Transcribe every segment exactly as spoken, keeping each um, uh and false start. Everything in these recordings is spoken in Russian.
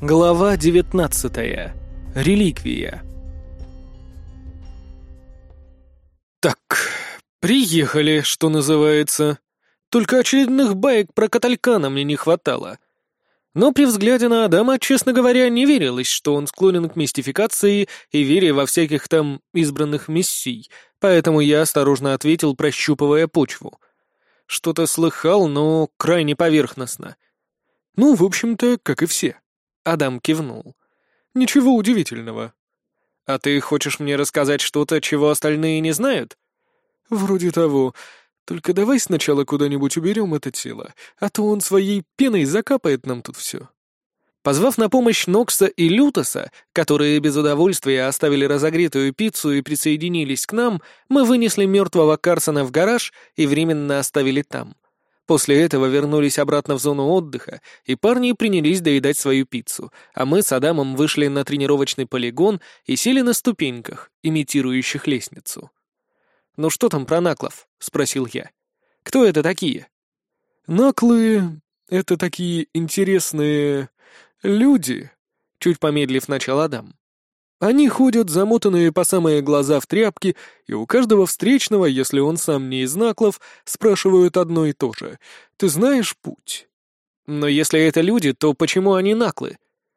Глава девятнадцатая. Реликвия. Так, приехали, что называется. Только очередных баек про Каталькана мне не хватало. Но при взгляде на Адама, честно говоря, не верилось, что он склонен к мистификации и вере во всяких там избранных мессий, поэтому я осторожно ответил, прощупывая почву. Что-то слыхал, но крайне поверхностно. Ну, в общем-то, как и все. Адам кивнул. Ничего удивительного. А ты хочешь мне рассказать что-то, чего остальные не знают? Вроде того. Только давай сначала куда-нибудь уберем это тело, а то он своей пеной закапает нам тут все. Позвав на помощь Нокса и Лютоса, которые без удовольствия оставили разогретую пиццу и присоединились к нам, мы вынесли мертвого Карсона в гараж и временно оставили там. После этого вернулись обратно в зону отдыха, и парни принялись доедать свою пиццу, а мы с Адамом вышли на тренировочный полигон и сели на ступеньках, имитирующих лестницу. «Ну что там про наклов?» — спросил я. «Кто это такие?» «Наклы — это такие интересные люди», — чуть помедлив начал Адам. «Они ходят, замотанные по самые глаза в тряпки, и у каждого встречного, если он сам не из наклов, спрашивают одно и то же. Ты знаешь путь?» «Но если это люди, то почему они наклы?»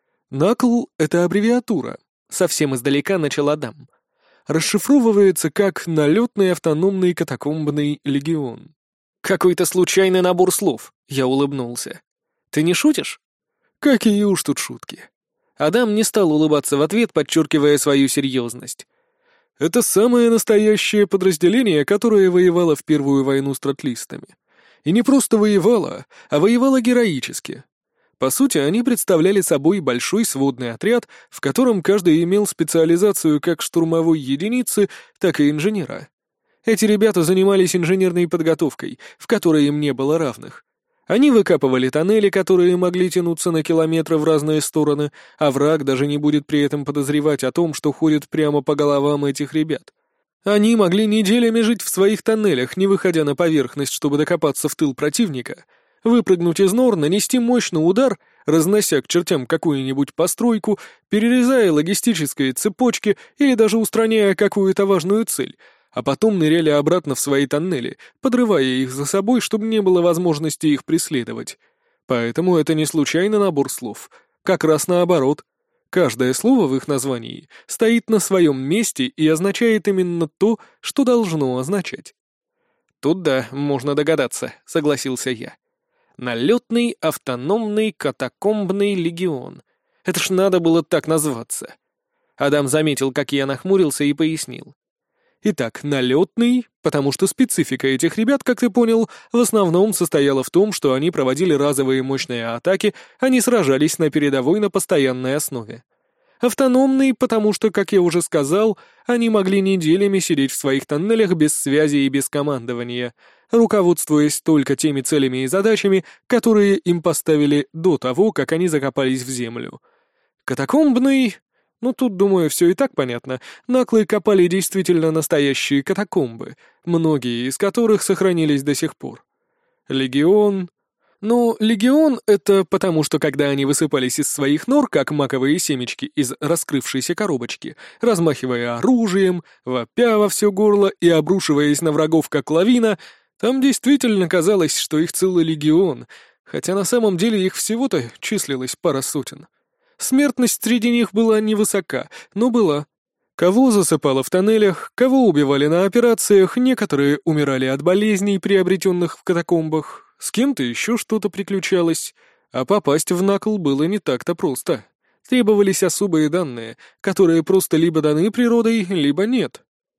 «Накл — это аббревиатура», — совсем издалека начал Адам. «Расшифровывается как «налетный автономный катакомбный легион». «Какой-то случайный набор слов», — я улыбнулся. «Ты не шутишь?» «Какие уж тут шутки». Адам не стал улыбаться в ответ, подчеркивая свою серьезность. «Это самое настоящее подразделение, которое воевало в Первую войну с тротлистами. И не просто воевало, а воевало героически. По сути, они представляли собой большой сводный отряд, в котором каждый имел специализацию как штурмовой единицы, так и инженера. Эти ребята занимались инженерной подготовкой, в которой им не было равных. Они выкапывали тоннели, которые могли тянуться на километры в разные стороны, а враг даже не будет при этом подозревать о том, что ходит прямо по головам этих ребят. Они могли неделями жить в своих тоннелях, не выходя на поверхность, чтобы докопаться в тыл противника, выпрыгнуть из нор, нанести мощный удар, разнося к чертям какую-нибудь постройку, перерезая логистические цепочки или даже устраняя какую-то важную цель, а потом ныряли обратно в свои тоннели, подрывая их за собой, чтобы не было возможности их преследовать. Поэтому это не случайный набор слов. Как раз наоборот. Каждое слово в их названии стоит на своем месте и означает именно то, что должно означать. «Тут да, можно догадаться», — согласился я. «Налетный автономный катакомбный легион. Это ж надо было так назваться». Адам заметил, как я нахмурился, и пояснил. Итак, налетный, потому что специфика этих ребят, как ты понял, в основном состояла в том, что они проводили разовые мощные атаки, а не сражались на передовой на постоянной основе. Автономный, потому что, как я уже сказал, они могли неделями сидеть в своих тоннелях без связи и без командования, руководствуясь только теми целями и задачами, которые им поставили до того, как они закопались в землю. Катакомбный... Ну, тут, думаю, все и так понятно. Наклы копали действительно настоящие катакомбы, многие из которых сохранились до сих пор. Легион... Ну, легион — это потому, что когда они высыпались из своих нор, как маковые семечки из раскрывшейся коробочки, размахивая оружием, вопя во все горло и обрушиваясь на врагов как лавина, там действительно казалось, что их целый легион, хотя на самом деле их всего-то числилось пара сотен. Смертность среди них была невысока, но была. Кого засыпало в тоннелях, кого убивали на операциях, некоторые умирали от болезней, приобретенных в катакомбах, с кем-то еще что-то приключалось, а попасть в накл было не так-то просто. Требовались особые данные, которые просто либо даны природой, либо нет.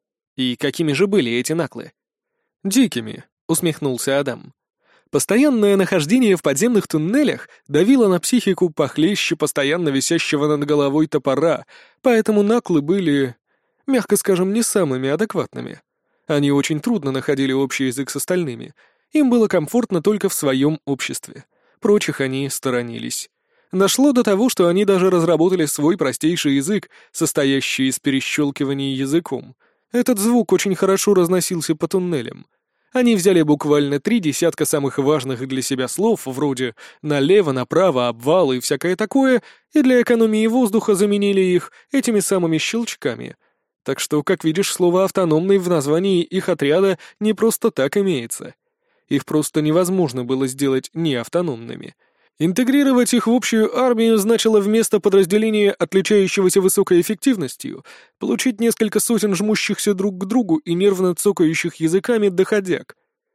«И какими же были эти наклы?» «Дикими», — усмехнулся Адам. Постоянное нахождение в подземных туннелях давило на психику похлеще постоянно висящего над головой топора, поэтому наклы были, мягко скажем, не самыми адекватными. Они очень трудно находили общий язык с остальными. Им было комфортно только в своем обществе. Прочих они сторонились. Дошло до того, что они даже разработали свой простейший язык, состоящий из перещелкивания языком. Этот звук очень хорошо разносился по туннелям. Они взяли буквально три десятка самых важных для себя слов, вроде «налево», «направо», «обвал» и всякое такое, и для экономии воздуха заменили их этими самыми щелчками. Так что, как видишь, слово «автономный» в названии их отряда не просто так имеется. Их просто невозможно было сделать неавтономными. Интегрировать их в общую армию значило вместо подразделения, отличающегося высокой эффективностью, получить несколько сотен жмущихся друг к другу и нервно цокающих языками доходяг.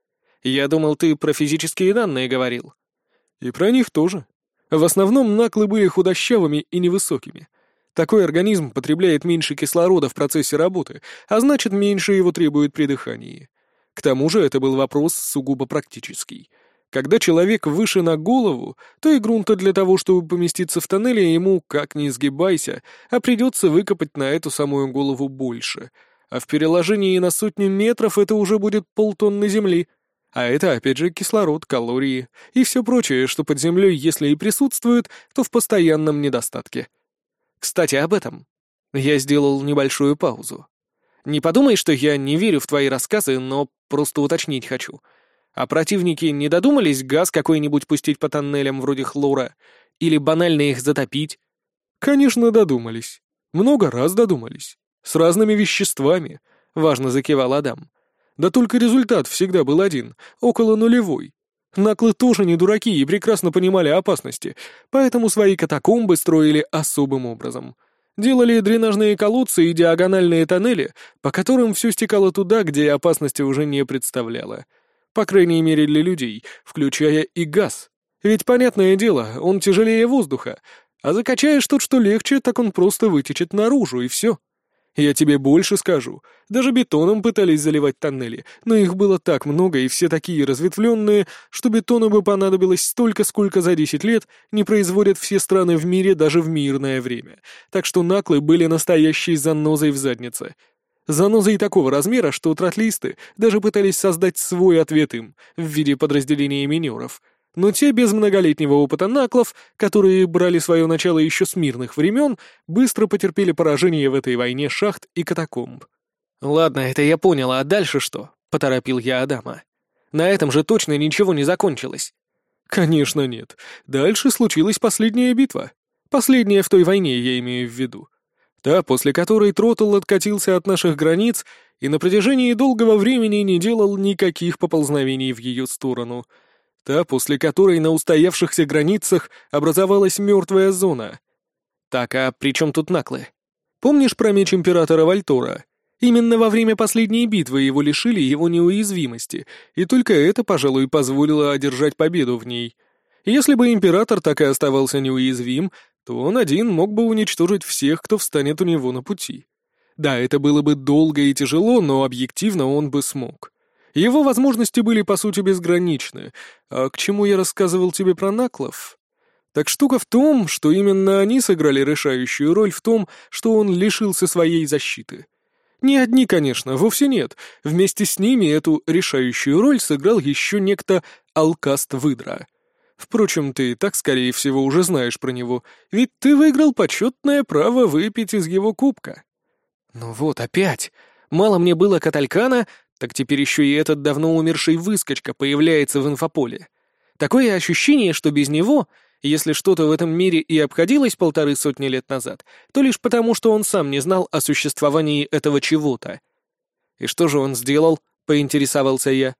Я думал, ты про физические данные говорил. И про них тоже. В основном наклы были худощавыми и невысокими. Такой организм потребляет меньше кислорода в процессе работы, а значит, меньше его требует при дыхании. К тому же это был вопрос сугубо практический. Когда человек выше на голову, то и грунта для того, чтобы поместиться в тоннеле, ему, как ни сгибайся, а придется выкопать на эту самую голову больше. А в переложении на сотню метров это уже будет полтонны земли. А это, опять же, кислород, калории и все прочее, что под землей, если и присутствует, то в постоянном недостатке. Кстати, об этом. Я сделал небольшую паузу. Не подумай, что я не верю в твои рассказы, но просто уточнить хочу. А противники не додумались газ какой-нибудь пустить по тоннелям вроде хлора? Или банально их затопить? Конечно, додумались. Много раз додумались. С разными веществами, — важно закивал Адам. Да только результат всегда был один, около нулевой. Наклы тоже не дураки и прекрасно понимали опасности, поэтому свои катакомбы строили особым образом. Делали дренажные колодцы и диагональные тоннели, по которым все стекало туда, где опасности уже не представляло. По крайней мере для людей, включая и газ. Ведь, понятное дело, он тяжелее воздуха, а закачаешь тот, что легче, так он просто вытечет наружу, и все. Я тебе больше скажу. Даже бетоном пытались заливать тоннели, но их было так много и все такие разветвленные, что бетону бы понадобилось столько, сколько за десять лет не производят все страны в мире даже в мирное время. Так что наклы были настоящей занозой в заднице. Занозой такого размера, что тротлисты даже пытались создать свой ответ им в виде подразделения минеров. Но те без многолетнего опыта наклов, которые брали свое начало еще с мирных времен, быстро потерпели поражение в этой войне шахт и катакомб. «Ладно, это я понял, а дальше что?» — поторопил я Адама. «На этом же точно ничего не закончилось». «Конечно нет. Дальше случилась последняя битва. Последняя в той войне, я имею в виду. Та, после которой Тротл откатился от наших границ и на протяжении долгого времени не делал никаких поползновений в ее сторону. Та, после которой на устоявшихся границах образовалась мертвая зона. Так, а при чем тут наклы? Помнишь про меч императора Вальтора? Именно во время последней битвы его лишили его неуязвимости, и только это, пожалуй, позволило одержать победу в ней. Если бы император так и оставался неуязвим, то он один мог бы уничтожить всех, кто встанет у него на пути. Да, это было бы долго и тяжело, но объективно он бы смог. Его возможности были, по сути, безграничны. А к чему я рассказывал тебе про наклов? Так штука в том, что именно они сыграли решающую роль в том, что он лишился своей защиты. Не одни, конечно, вовсе нет. Вместе с ними эту решающую роль сыграл еще некто Алкаст Выдра. Впрочем, ты и так, скорее всего, уже знаешь про него, ведь ты выиграл почетное право выпить из его кубка. Ну вот, опять. Мало мне было Каталькана, так теперь еще и этот давно умерший выскочка появляется в инфополе. Такое ощущение, что без него, если что-то в этом мире и обходилось полторы сотни лет назад, то лишь потому, что он сам не знал о существовании этого чего-то. И что же он сделал, поинтересовался я.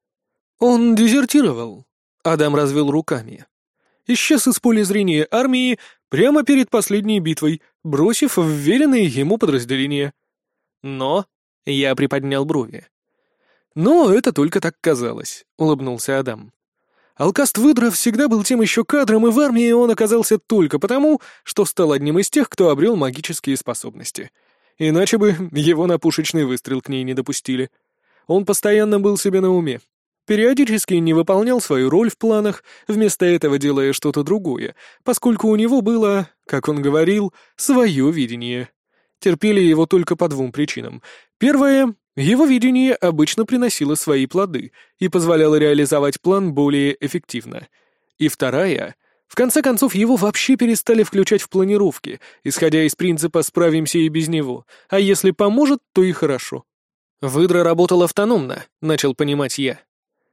Он дезертировал. Адам развел руками. Исчез из поля зрения армии прямо перед последней битвой, бросив вверенные ему подразделения. Но я приподнял брови. «Но это только так казалось», — улыбнулся Адам. «Алкаст Выдра всегда был тем еще кадром, и в армии он оказался только потому, что стал одним из тех, кто обрел магические способности. Иначе бы его на пушечный выстрел к ней не допустили. Он постоянно был себе на уме. Периодически не выполнял свою роль в планах, вместо этого делая что-то другое, поскольку у него было, как он говорил, свое видение. Терпели его только по двум причинам. Первое — его видение обычно приносило свои плоды и позволяло реализовать план более эффективно. И вторая — в конце концов его вообще перестали включать в планировки, исходя из принципа «справимся и без него», а если поможет, то и хорошо. «Выдра работал автономно», — начал понимать я.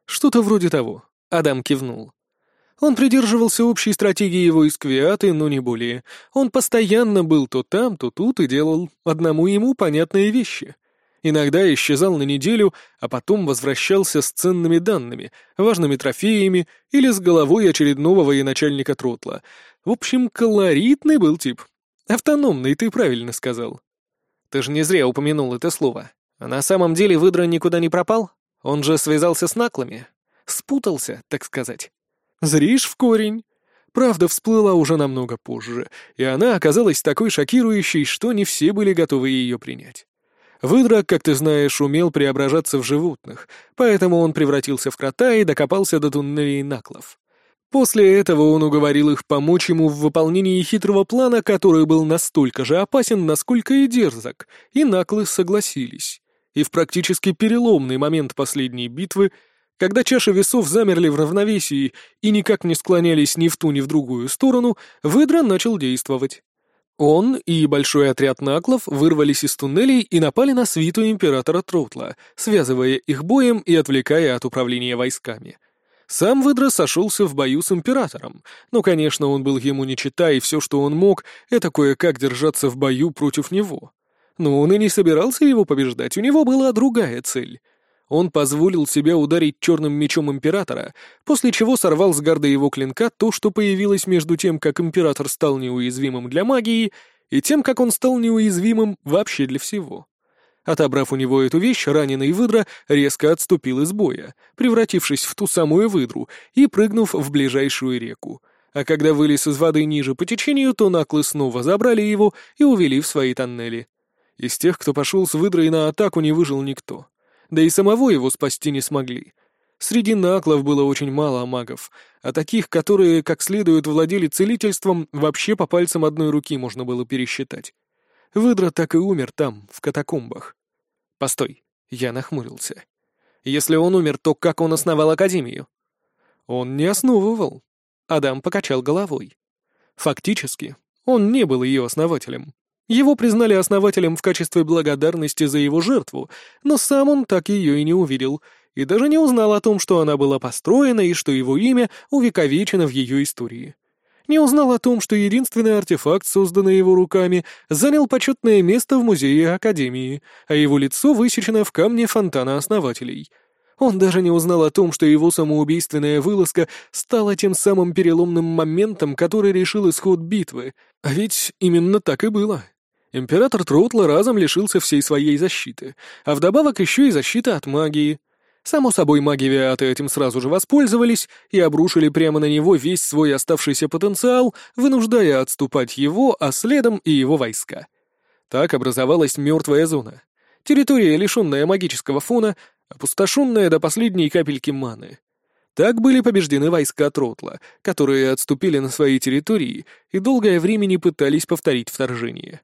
«Что-то вроде того», — Адам кивнул. Он придерживался общей стратегии войск Виаты, но не более. Он постоянно был то там, то тут и делал одному ему понятные вещи. Иногда исчезал на неделю, а потом возвращался с ценными данными, важными трофеями или с головой очередного военачальника Тротла. В общем, колоритный был тип. Автономный, ты правильно сказал. Ты же не зря упомянул это слово. А на самом деле выдра никуда не пропал? Он же связался с наклами. Спутался, так сказать. Зришь в корень. Правда всплыла уже намного позже, и она оказалась такой шокирующей, что не все были готовы ее принять. Выдра, как ты знаешь, умел преображаться в животных, поэтому он превратился в крота и докопался до туннелей наклов. После этого он уговорил их помочь ему в выполнении хитрого плана, который был настолько же опасен, насколько и дерзок, и наклы согласились. И в практически переломный момент последней битвы, когда чаши весов замерли в равновесии и никак не склонялись ни в ту, ни в другую сторону, выдра начал действовать. Он и большой отряд наклов вырвались из туннелей и напали на свиту императора Тротла, связывая их боем и отвлекая от управления войсками. Сам выдра сошелся в бою с императором, но, конечно, он был ему не чета, и все, что он мог, это кое-как держаться в бою против него. Но он и не собирался его побеждать, у него была другая цель. Он позволил себе ударить черным мечом императора, после чего сорвал с гарда его клинка то, что появилось между тем, как император стал неуязвимым для магии, и тем, как он стал неуязвимым вообще для всего. Отобрав у него эту вещь, раненый выдра резко отступил из боя, превратившись в ту самую выдру и прыгнув в ближайшую реку. А когда вылез из воды ниже по течению, то наклы снова забрали его и увели в свои тоннели. Из тех, кто пошел с выдрой на атаку, не выжил никто. Да и самого его спасти не смогли. Среди наклов было очень мало магов, а таких, которые как следует владели целительством, вообще по пальцам одной руки можно было пересчитать. Выдра так и умер там, в катакомбах. Постой, я нахмурился. Если он умер, то как он основал Академию? Он не основывал. Адам покачал головой. Фактически, он не был ее основателем. Его признали основателем в качестве благодарности за его жертву, но сам он так ее и не увидел, и даже не узнал о том, что она была построена и что его имя увековечено в ее истории. Не узнал о том, что единственный артефакт, созданный его руками, занял почетное место в музее Академии, а его лицо высечено в камне фонтана основателей. Он даже не узнал о том, что его самоубийственная вылазка стала тем самым переломным моментом, который решил исход битвы. А ведь именно так и было. Император Тротла разом лишился всей своей защиты, а вдобавок еще и защиты от магии. Само собой, маги Виаты этим сразу же воспользовались и обрушили прямо на него весь свой оставшийся потенциал, вынуждая отступать его, а следом и его войска. Так образовалась мертвая зона. Территория, лишенная магического фона, опустошенная до последней капельки маны. Так были побеждены войска Тротла, которые отступили на свои территории и долгое время не пытались повторить вторжение.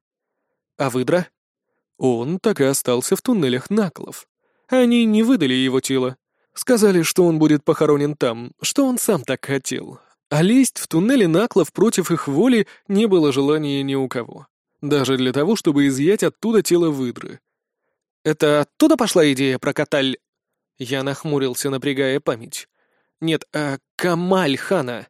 А выдра? Он так и остался в туннелях наклов. Они не выдали его тело. Сказали, что он будет похоронен там, что он сам так хотел. А лезть в туннели наклов против их воли не было желания ни у кого. Даже для того, чтобы изъять оттуда тело выдры. Это оттуда пошла идея про Каталь? Я нахмурился, напрягая память. Нет, а Камаль-хана.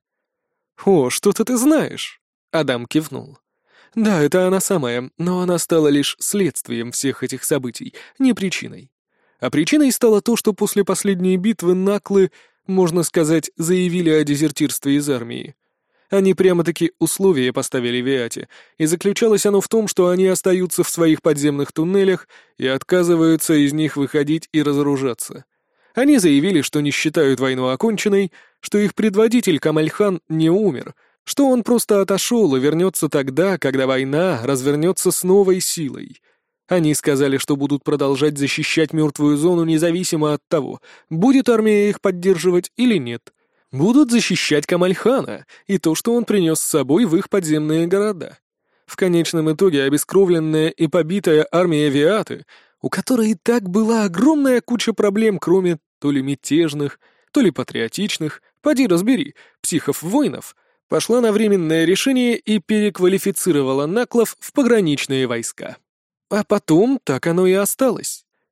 О, что-то ты знаешь. Адам кивнул. Да, это она самая, но она стала лишь следствием всех этих событий, не причиной. А причиной стало то, что после последней битвы наклы, можно сказать, заявили о дезертирстве из армии. Они прямо-таки условия поставили Виате, и заключалось оно в том, что они остаются в своих подземных туннелях и отказываются из них выходить и разоружаться. Они заявили, что не считают войну оконченной, что их предводитель Камаль-хан не умер, что он просто отошел и вернется тогда, когда война развернется с новой силой. Они сказали, что будут продолжать защищать мертвую зону независимо от того, будет армия их поддерживать или нет. Будут защищать Камаль-хана и то, что он принес с собой в их подземные города. В конечном итоге обескровленная и побитая армия Виаты, у которой и так была огромная куча проблем, кроме то ли мятежных, то ли патриотичных, поди разбери, психов-воинов, пошла на временное решение и переквалифицировала наклов в пограничные войска. А потом так оно и осталось.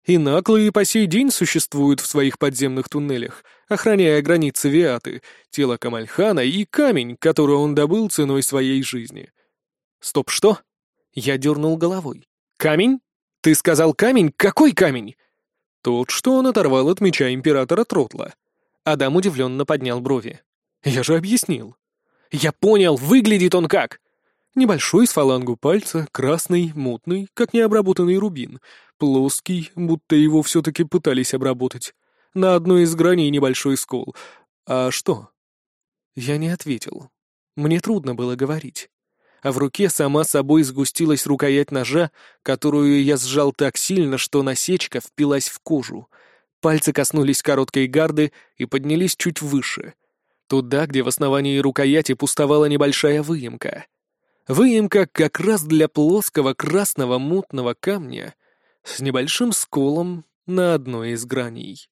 И наклые по сей день существуют в своих подземных туннелях, охраняя границы Виаты, тело Камальхана и камень, который он добыл ценой своей жизни. Стоп, что? Я дернул головой. Камень? Ты сказал камень? Какой камень? Тот, что он оторвал от меча императора Тротла. Адам удивленно поднял брови. Я же объяснил. Я понял, выглядит он как? Небольшой с фалангу пальца, красный, мутный, как необработанный рубин, плоский, будто его все-таки пытались обработать. На одной из граней небольшой скол. А что? Я не ответил. Мне трудно было говорить. А в руке сама собой сгустилась рукоять ножа, которую я сжал так сильно, что насечка впилась в кожу. Пальцы коснулись короткой гарды и поднялись чуть выше. Туда, где в основании рукояти пустовала небольшая выемка. Выемка как раз для плоского красного мутного камня с небольшим сколом на одной из граней.